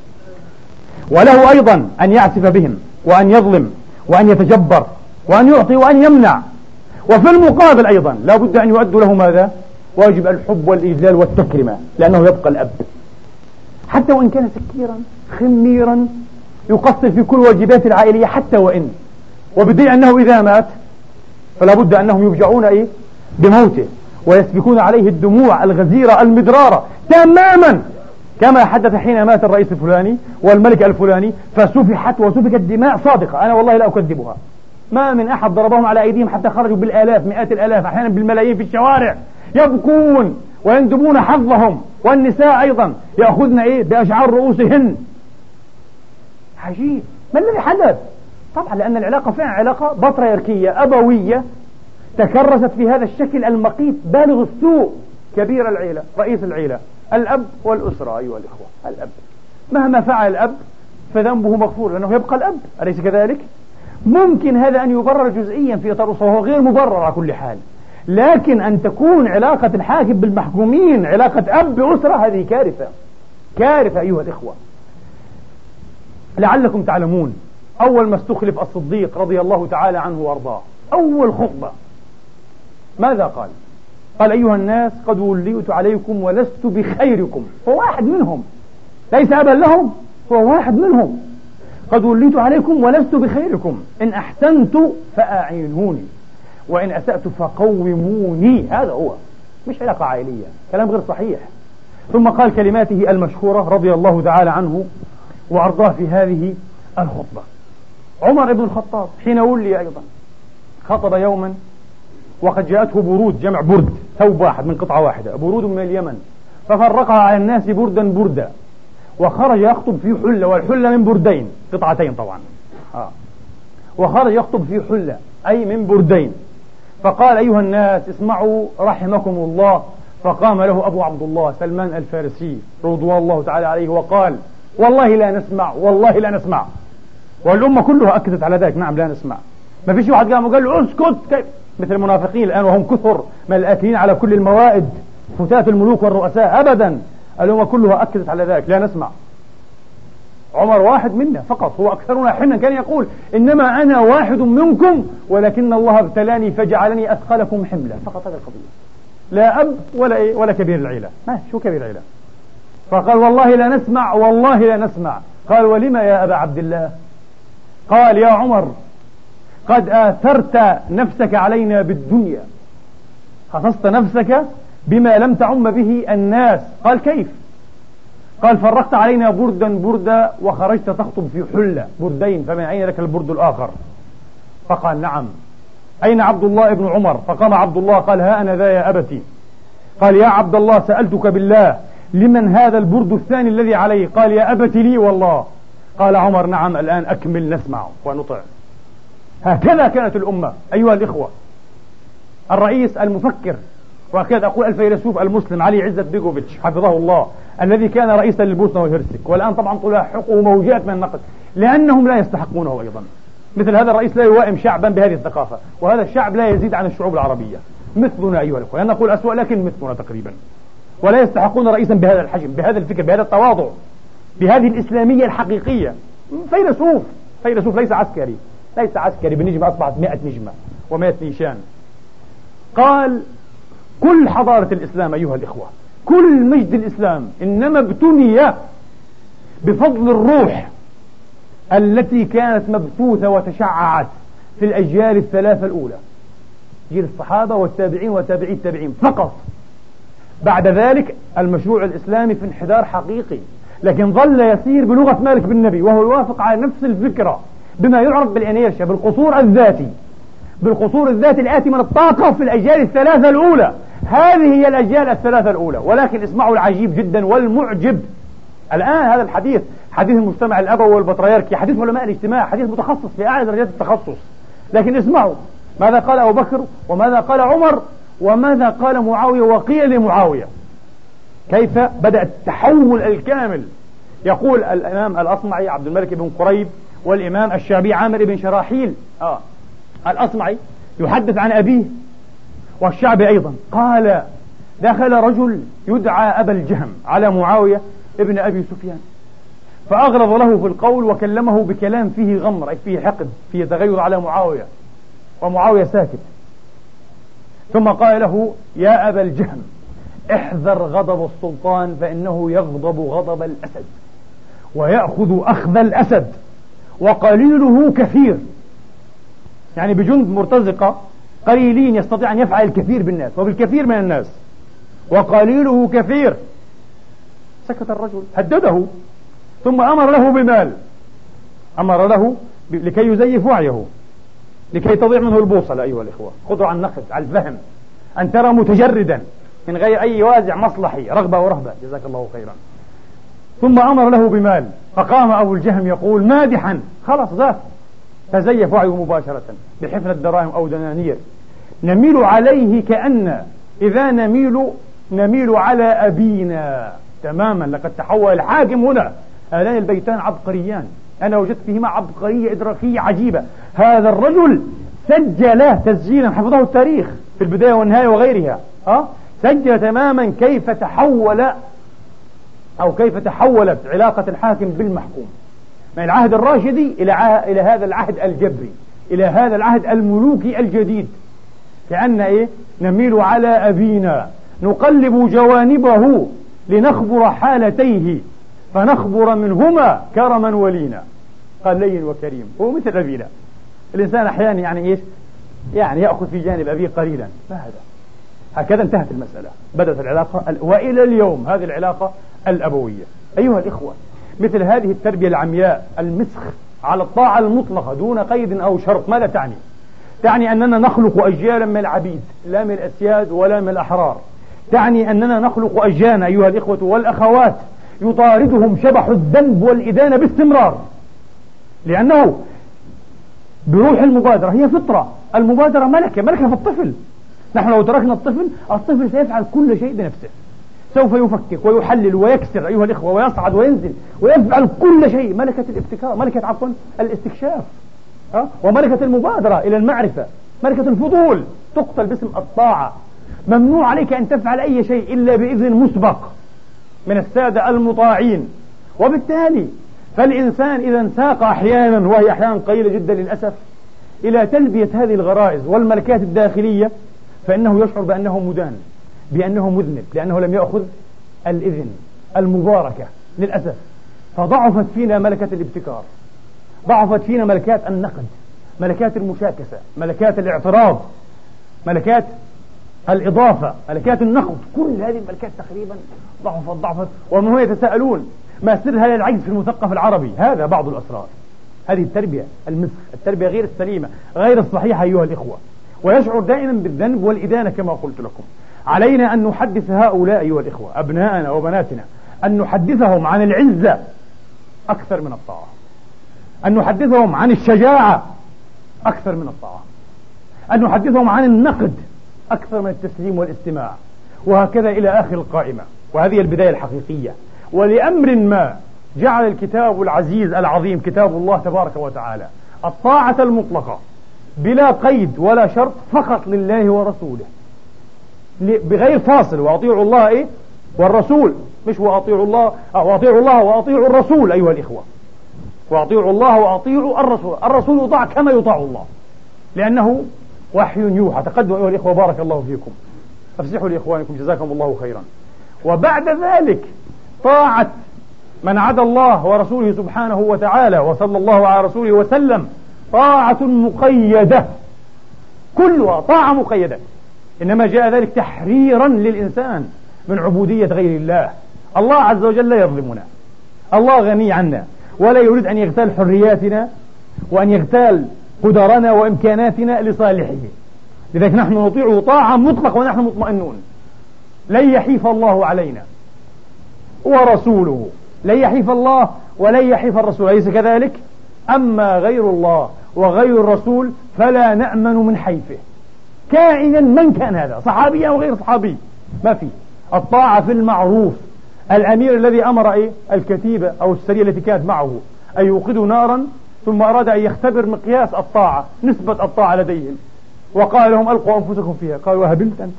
Speaker 2: وله أيضا أن يعسف بهم وأن يظلم وأن يتجبر وأن يعطي وأن يمنع. وفي المقابل أيضا لا بد أن يؤدوا له ماذا؟ واجب الحب والإجلال والتكرمة، لأنه يبقى الأب حتى وإن كان سكيرا خميرا يقصر في كل واجبات العائلية، حتى وإن، وبدليل أنه إذا مات فلا بد أنهم يفجعون بموته ويسبكون عليه الدموع الغزيرة المدرارة تماما، كما حدث حين مات الرئيس الفلاني والملك الفلاني، فسفحت وسفكت دماء صادقة، أنا والله لا أكذبها. ما من أحد ضربهم على أيديهم حتى خرجوا بالآلاف، مئات الآلاف، أحيانا بالملايين في الشوارع يبكون ويندبون حظهم، والنساء أيضا يأخذن بأشعار رؤوسهن. عجيب. ما الذي حدث؟ طبعا لأن العلاقة فعلا علاقة بطريركية أبوية تكرست في هذا الشكل المقيت بالغ السوء. كبير العيلة، رئيس العيلة، الأب والأسرة أيها الإخوة. الأب مهما فعل الأب فذنبه مغفور، لأنه يبقى الأب، أليس كذلك؟ ممكن هذا أن يبرر جزئيا في إطار وهو غير مبرر على كل حال، لكن أن تكون علاقة الحاكم بالمحكومين علاقة أب بأسرة، هذه كارثة، كارثة أيها الإخوة. لعلكم تعلمون أول ما استخلف الصديق رضي الله تعالى عنه وأرضاه، أول خطبة ماذا قال؟ قال أيها الناس قد وليت عليكم ولست بخيركم. هو واحد منهم، ليس أبا لهم، هو واحد منهم. قد وليت عليكم ولست بخيركم، إن أحسنت فأعينوني وإن أسأت فقوموني. هذا هو، مش علاقة عائلية، كلام غير صحيح. ثم قال كلماته المشهورة رضي الله تعالى عنه وأرضاه في هذه الخطبة. عمر بن الخطاب حين ولي أيضا خطب يوما وقد جاءته برود، جمع برد، ثوب واحد من قطعة واحدة، برود من اليمن، ففرقها على الناس بردا بردا، وخرج يخطب في حلة، والحلة من بردين، قطعتين طبعا، وخرج يخطب في حلة أي من بردين. فقال أيها الناس اسمعوا رحمكم الله. فقام له أبو عبد الله سلمان الفارسي رضوان الله تعالى عليه وقال والله لا نسمع، والله لا نسمع. والأمة كلها أكدت على ذلك، نعم لا نسمع. ما فيش واحد قام وقال له اسكت، كيف؟ مثل المنافقين الآن وهم كثر من الآكلين على كل الموائد، فتاة الملوك والرؤساء، أبدا، الأمة كلها أكدت على ذلك، لا نسمع. عمر واحد منا فقط، هو أكثرنا حملا، كان يقول إنما أنا واحد منكم ولكن الله ابتلاني فجعلني أثقلكم حملا، فقط هذا القضية. لا أب ولا كبير العيلة. ما شو كبير العيلة؟ فقال والله لا نسمع، والله لا نسمع. قال ولما يا أبا عبد الله؟ قال يا عمر قد آثرت نفسك علينا بالدنيا، خصصت نفسك بما لم تعم به الناس. قال كيف؟ قال فرقت علينا بردا بردا وخرجت تخطب في حلة، بردين، فمن أين لك البرد الآخر؟ فقال نعم. أين عبد الله بن عمر؟ فقام عبد الله قال ها أنا ذا يا أبتي. قال يا عبد الله سألتك بالله لمن هذا البرد الثاني الذي عليه؟ قال يا أبتي لي والله. قال عمر نعم الآن أكمل نسمع ونطع. هكذا كانت الأمة أيها الإخوة. الرئيس المفكر، وأكاد أقول الفيلسوف المسلم علي عزت بيغوفيتش حفظه الله، الذي كان رئيسا للبوسنة والهرسك، والآن طبعا تلاحقه موجات من النقد لأنهم لا يستحقونه أيضا. مثل هذا الرئيس لا يوائم شعبا بهذه الثقافة، وهذا الشعب لا يزيد عن الشعوب العربية، مثلنا أيها الأخوة، لا نقول أسوأ لكن مثلنا تقريبا، ولا يستحقون رئيسا بهذا الحجم، بهذا الفكر، بهذا التواضع، بهذه الإسلامية الحقيقية. فيلسوف ليس عسكري بالنجمة أصبحت 100 نجمة و100 نيشان. قال كل حضارة الإسلام أيها الإخوة، كل مجد الإسلام إنما ابتني بفضل الروح التي كانت مبثوثة وتشععت في الأجيال الثلاثة الأولى، جيل الصحابة والتابعين وتابعي التابعين فقط. بعد ذلك المشروع الإسلامي في انحدار حقيقي، لكن ظل يسير بلغة مالك بن نبي، وهو يوافق على نفس الفكرة بما يعرف بالإنيرشيا، بالقصور الذاتي الآتي من الطاقة في الأجيال الثلاثة الأولى. هذه هي الأجيال الثلاثة الأولى. ولكن اسمعوا العجيب جدا والمعجب الآن، هذا الحديث حديث المجتمع الأبوي والبطريركي، حديث علماء الاجتماع، حديث متخصص في أعلى درجات التخصص. لكن اسمعوا ماذا قال أبو بكر وماذا قال عمر وماذا قال معاوية وقيل لمعاوية، كيف بدأ التحول الكامل. يقول الإمام الأصمعي عبد الملك بن قريب والإمام الشعبي عامر بن شراحيل، الأصمعي يحدث عن أبيه والشعبي أيضا، قال دخل رجل يدعى أبا الجهم على معاوية ابن أبي سفيان، فأغلظ له في القول وكلمه بكلام فيه غمر، أي فيه حقد، فيه تغير على معاوية، ومعاوية ساكت. ثم قال له يا أبا الجهم احذر غضب السلطان فإنه يغضب غضب الأسد ويأخذ أخذ الأسد، وقليله كثير، يعني بجند مرتزقة قليلين يستطيع أن يفعل الكثير بالناس وبالكثير من الناس، وقليله كثير. سكت الرجل، هدده، ثم أمر له بمال، أمر له لكي يزيف وعيه، لكي تضيع منه البوصلة. أيها الإخوة خذوا عن النقد، على الفهم، أن ترى متجردا من غير أي وازع مصلحي، رغبة ورهبة، جزاك الله خيرا. ثم أمر له بمال، فقام أبو الجهم يقول مادحا، خلاص ذاك تزيف وعيه مباشرة بحفنة دراهم أو دنانير، نميل عليه كأن إذا نميل على أبينا تماما. لقد تحول الحاكم هنا، هذان البيتان عبقريان، أنا وجدت فيهما عبقرية إدراكية عجيبة. هذا الرجل سجل تسجيلا حفظه التاريخ في البداية والنهاية وغيرها، سجل تماما كيف تحول أو كيف تحولت علاقة الحاكم بالمحكوم من العهد الراشدي إلى هذا العهد الجبري، إلى هذا العهد الملوكي الجديد. كأن نميل على أبينا، نقلب جوانبه لنخبر حالتيه، فنخبر منهما كرما ولينا. قال لين وكريم، هو مثل أبينا. الإنسان أحيانا يعني يأخذ في جانب أبيه قليلا، ما هذا؟ هكذا انتهت المسألة، بدأت العلاقة وإلى اليوم هذه العلاقة الأبوية. أيها الإخوة، مثل هذه التربية العمياء، المسخ على الطاعة المطلقة دون قيد أو شرط، ماذا تعني؟ تعني أننا نخلق أجيالا من العبيد لا من الأسياد ولا من الأحرار. تعني أننا نخلق أجيالا أيها الإخوة والأخوات يطاردهم شبح الذنب والإدانة باستمرار، لأنه بروح المبادرة، هي فطرة، المبادرة ملكة في الطفل. نحن لو تركنا الطفل سيفعل كل شيء بنفسه، سوف يفكك ويحلل ويكسر أيها الإخوة، ويصعد وينزل ويفعل كل شيء. ملكة الابتكار، ملكة الاستكشاف، وملكة المبادرة إلى المعرفة، ملكة الفضول تقتل باسم الطاعة. ممنوع عليك أن تفعل أي شيء إلا بإذن مسبق من السادة المطاعين. وبالتالي فالإنسان إذا انساق أحيانا، وهي أحيانا قليلة جدا للأسف، إلى تلبية هذه الغرائز والملكات الداخلية، فإنه يشعر بأنه مدان، بأنه مذنب، لأنه لم يأخذ الإذن المباركة للأسف. فضعفت فينا ملكة الابتكار، ضعفت فينا ملكات النقد، ملكات المشاكسة، ملكات الاعتراض، ملكات الإضافة، ملكات النقد، كل هذه الملكات تقريبا ضعفت. ومن هنا يتساءلون ما سر هذا العجز في المثقف العربي؟ هذا بعض الأسرار. هذه التربية المسخ، التربية غير السليمة، غير الصحيحة أيها الإخوة، ويشعر دائما بالذنب والإدانة كما قلت لكم. علينا أن نحدث هؤلاء أيها الإخوة، أبناءنا وبناتنا، أن نحدثهم عن العزة أكثر من الطاعة، أن نحدثهم عن الشجاعة أكثر من الطاعة، أن نحدثهم عن النقد أكثر من التسليم والاستماع، وهكذا إلى آخر القائمة. وهذه البداية الحقيقية. ولأمر ما جعل الكتاب العزيز العظيم كتاب الله تبارك وتعالى الطاعة المطلقة بلا قيد ولا شرط فقط لله ورسوله بغير فاصل. وأطيعوا الله والرسول، مش وأطيعوا الله وأطيعوا الرسول أيها الإخوة، وأطيعوا الله وأطيعوا الرسول. الرسول يطاع كما يطاع الله، لأنه وحي يوحى. تقدموا أيها الإخوة، بارك الله فيكم، أفسحوا لإخوانكم جزاكم الله خيرا. وبعد ذلك طاعة من عدا الله ورسوله سبحانه وتعالى وصلى الله على رسوله وسلم طاعة مقيدة، كلها طاعة مقيدة، إنما جاء ذلك تحريرا للإنسان من عبودية غير الله. الله عز وجل لا يظلمنا، الله غني عنا، ولا يريد أن يغتال حرياتنا وأن يغتال قدرنا وإمكاناتنا لصالحه. لذلك نحن نطيعه طاعة مطلقة ونحن مطمئنون. لن يحيف الله علينا ورسوله، لن يحيف الله ولن يحيف الرسول، أليس كذلك؟ أما غير الله وغير الرسول فلا نأمن من حيفه، كائنا من كان، هذا صحابي أو غير صحابي، ما في. الطاعة في المعروف. الأمير الذي أمر الكتيبة أو السرية التي كانت معه أن يوقدوا نارا، ثم أراد أن يختبر مقياس الطاعة، نسبة الطاعة لديهم، وقال لهم ألقوا أنفسكم فيها. قالوا وهبلت أنت؟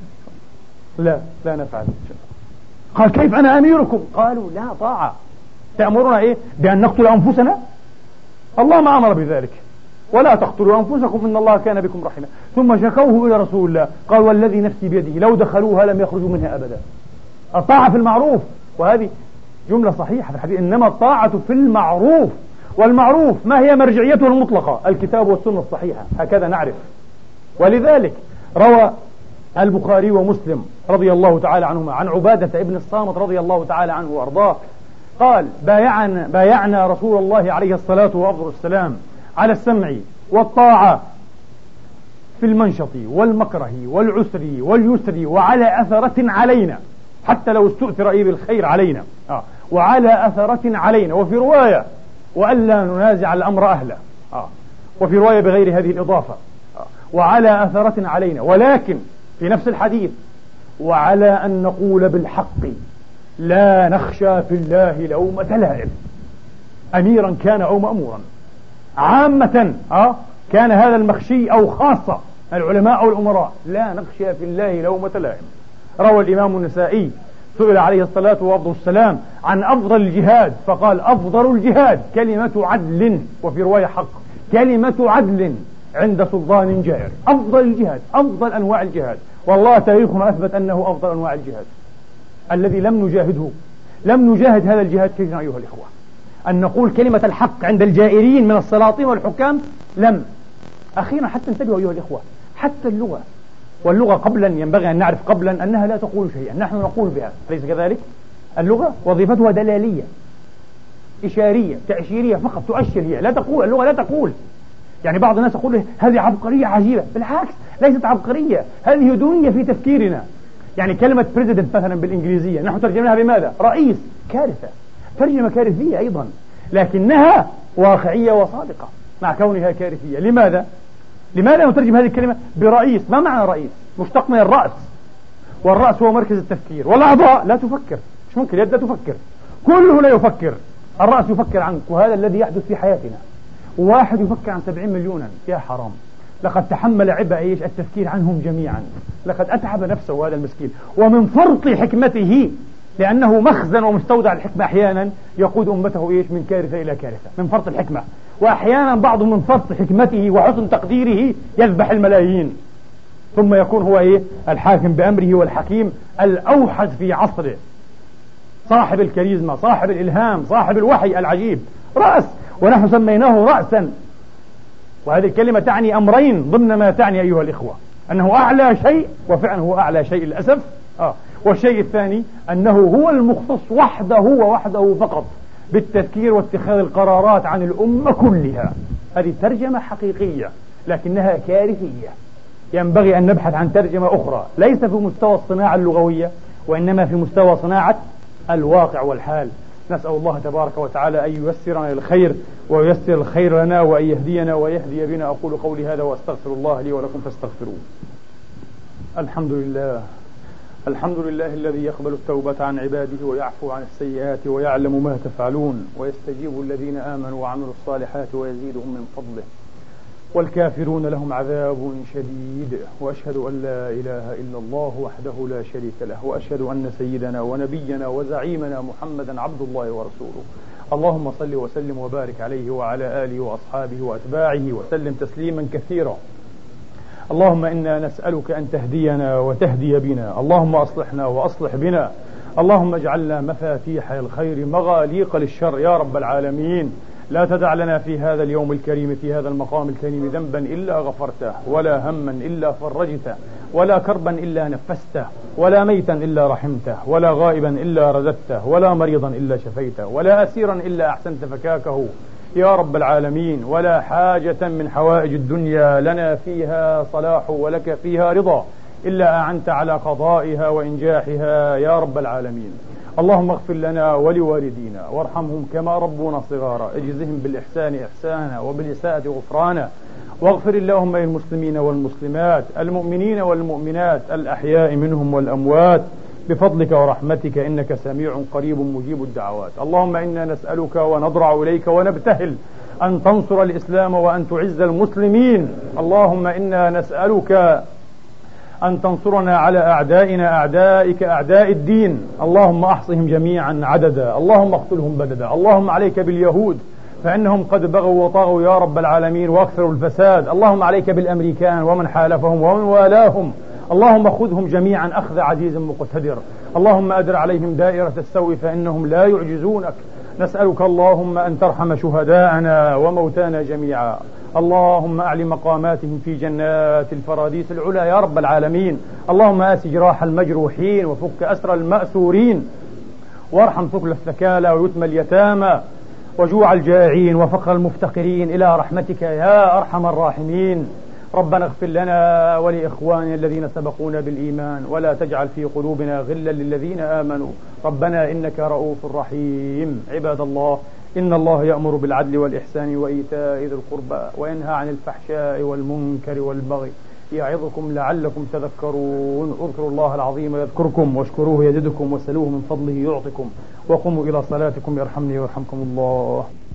Speaker 2: لا نفعل. قال كيف أنا أميركم؟ قالوا لا طاعة. تأمرنا بأن نقتل أنفسنا؟ الله ما أمر بذلك، ولا تقتلوا أنفسكم إن الله كان بكم رحيما. ثم شكوه إلى رسول الله، قال والذي نفسي بيده لو دخلوها لم يخرجوا منها أبدا. الطاعة في المعروف، وهذه جملة صحيحة في الحديث، إنما الطاعة في المعروف. والمعروف ما هي مرجعيته المطلقة؟ الكتاب والسنة الصحيحة، هكذا نعرف. ولذلك روى البخاري ومسلم رضي الله تعالى عنهما عن عبادة ابن الصامت رضي الله تعالى عنه وأرضاه قال بايعنا رسول الله عليه الصلاة والسلام على السمع والطاعة في المنشط والمكره والعسر واليسر، وعلى أثرة علينا، حتى لو استؤثر بالخير علينا، وعلى أثرة علينا. وفي رواية وألا ننازع الأمر أهله، وفي رواية بغير هذه الإضافة، وعلى أثرة علينا. ولكن في نفس الحديث وعلى أن نقول بالحق لا نخشى في الله لومة لائم، أميرا كان أو مأمورا، عامة كان هذا المخشي أو خاصة العلماء أو الأمراء، لا نخشى في الله لومة لائم. روى الإمام النسائي سئل عليه الصلاة والسلام عن أفضل الجهاد فقال أفضل الجهاد كلمة عدل، وفي رواية حق، كلمة عدل عند سلطان جائر. أفضل الجهاد، أفضل أنواع الجهاد، والله تاريخنا أثبت أنه أفضل أنواع الجهاد الذي لم نجاهد هذا الجهاد كيف أيها الإخوة؟ أن نقول كلمة الحق عند الجائرين من السلاطين والحكام لم. أخيرا حتى انتبهوا أيها الإخوة، حتى اللغة، واللغة قبلا ينبغي أن نعرف قبلا أنها لا تقول شيئا، نحن نقول بها، ليس كذلك؟ اللغة وظيفتها دلالية إشارية تأشيرية فقط، تؤشر هي، لا تقول. اللغة لا تقول. يعني بعض الناس يقول هذه عبقرية عجيبة، بالعكس ليست عبقرية، هذه دونية في تفكيرنا. يعني كلمة بريزيدنت مثلا بالإنجليزية نحن ترجمناها بماذا؟ رئيس، كارثة، ترجمة كارثية أيضا، لكنها واقعية وصادقة مع كونها كارثية. لماذا نترجم هذه الكلمة برئيس؟ ما معنى رئيس؟ مشتق من الرأس، والرأس هو مركز التفكير، والأعضاء لا تفكر، مش ممكن، اليد لا تفكر، كله لا يفكر، الرأس يفكر عنك. وهذا الذي يحدث في حياتنا، واحد يفكر عن 70 مليونا، يا حرام، لقد تحمل عبء التفكير عنهم جميعا، لقد أتعب نفسه هذا المسكين. ومن فرط حكمته، لأنه مخزن ومستودع الحكمة، أحيانا يقود أمته من كارثة إلى كارثة من فرط الحكمة، وأحيانا بعضهم من فرط حكمته وحسن تقديره يذبح الملايين، ثم يكون هو الحاكم بأمره والحكيم الأوحد في عصره، صاحب الكاريزما، صاحب الإلهام، صاحب الوحي العجيب، رأس، ونحن سميناه رأسا. وهذه الكلمة تعني أمرين ضمن ما تعني أيها الإخوة. أنه أعلى شيء، وفعلا هو أعلى شيء للأسف. والشيء الثاني أنه هو المختص وحده ووحده فقط بالتفكير واتخاذ القرارات عن الأمة كلها. هذه ترجمة حقيقية لكنها كارثية. ينبغي أن نبحث عن ترجمة أخرى، ليس في مستوى الصناعة اللغوية وإنما في مستوى صناعة الواقع والحال. نسأل الله تبارك وتعالى أن ييسرنا للخير وييسر الخير لنا وأن يهدينا ويهدي بنا. أقول قولي هذا وأستغفر الله لي ولكم فاستغفروه. الحمد لله الذي يقبل التوبة عن عباده ويعفو عن السيئات ويعلم ما تفعلون ويستجيب الذين آمنوا وعملوا الصالحات ويزيدهم من فضله، والكافرون لهم عذاب شديد. وأشهد أن لا إله إلا الله وحده لا شريك له، وأشهد أن سيدنا ونبينا وزعيمنا محمدا عبد الله ورسوله. اللهم صل وسلم وبارك عليه وعلى آله وأصحابه وأتباعه وسلم تسليما كثيرا. اللهم إنا نسألك أن تهدينا وتهدي بنا، اللهم أصلحنا وأصلح بنا، اللهم اجعلنا مفاتيح الخير مغاليق للشر يا رب العالمين. لا تدع لنا في هذا اليوم الكريم في هذا المقام الكريم ذنبا إلا غفرته، ولا هما إلا فرجته، ولا كربا إلا نفسته، ولا ميتا إلا رحمته، ولا غائبا إلا رددته، ولا مريضا إلا شفيته، ولا أسيرا إلا أحسنت فكاكه يا رب العالمين. ولا حاجة من حوائج الدنيا لنا فيها صلاح ولك فيها رضا إلا أعنت على قضائها وإنجاحها يا رب العالمين. اللهم اغفر لنا ولوالدينا وارحمهم كما ربونا صغارا، اجزهم بالإحسان إحسانا وبالإساءة غفرانا، واغفر اللهم للمسلمين والمسلمات المؤمنين والمؤمنات الأحياء منهم والأموات بفضلك ورحمتك إنك سميع قريب مجيب الدعوات. اللهم إنا نسألك ونضرع إليك ونبتهل أن تنصر الإسلام وأن تعز المسلمين. اللهم إنا نسألك أن تنصرنا على أعدائنا أعدائك أعداء الدين. اللهم أحصهم جميعا عددا، اللهم اقتلهم بددا. اللهم عليك باليهود فإنهم قد بغوا وطغوا يا رب العالمين وأكثروا الفساد. اللهم عليك بالأمريكان ومن حالفهم ومن والاهم. اللهم خذهم جميعا أخذ عزيز مقتدر. اللهم أدر عليهم دائرة السوء فإنهم لا يعجزونك. نسألك اللهم أن ترحم شهداءنا وموتانا جميعا. اللهم أعلي مقاماتهم في جنات الفراديس العلا يا رب العالمين. اللهم آس جراح المجروحين وفك أسر المأسورين، وارحم ثقل الثكالى ويتم اليتامى وجوع الجائعين وفقر المفتقرين إلى رحمتك يا أرحم الراحمين. ربنا اغفر لنا ولإخواننا الذين سبقونا بالإيمان ولا تجعل في قلوبنا غلا للذين آمنوا ربنا إنك رؤوف رحيم. عباد الله، إن الله يأمر بالعدل والإحسان وإيتاء ذي القربى وينهى عن الفحشاء والمنكر والبغي يعظكم لعلكم تذكرون. اذكروا الله العظيم يذكركم واشكروه يزدكم واسألوه من فضله يعطكم وقوموا إلى صلاتكم يرحمني ويرحمكم الله.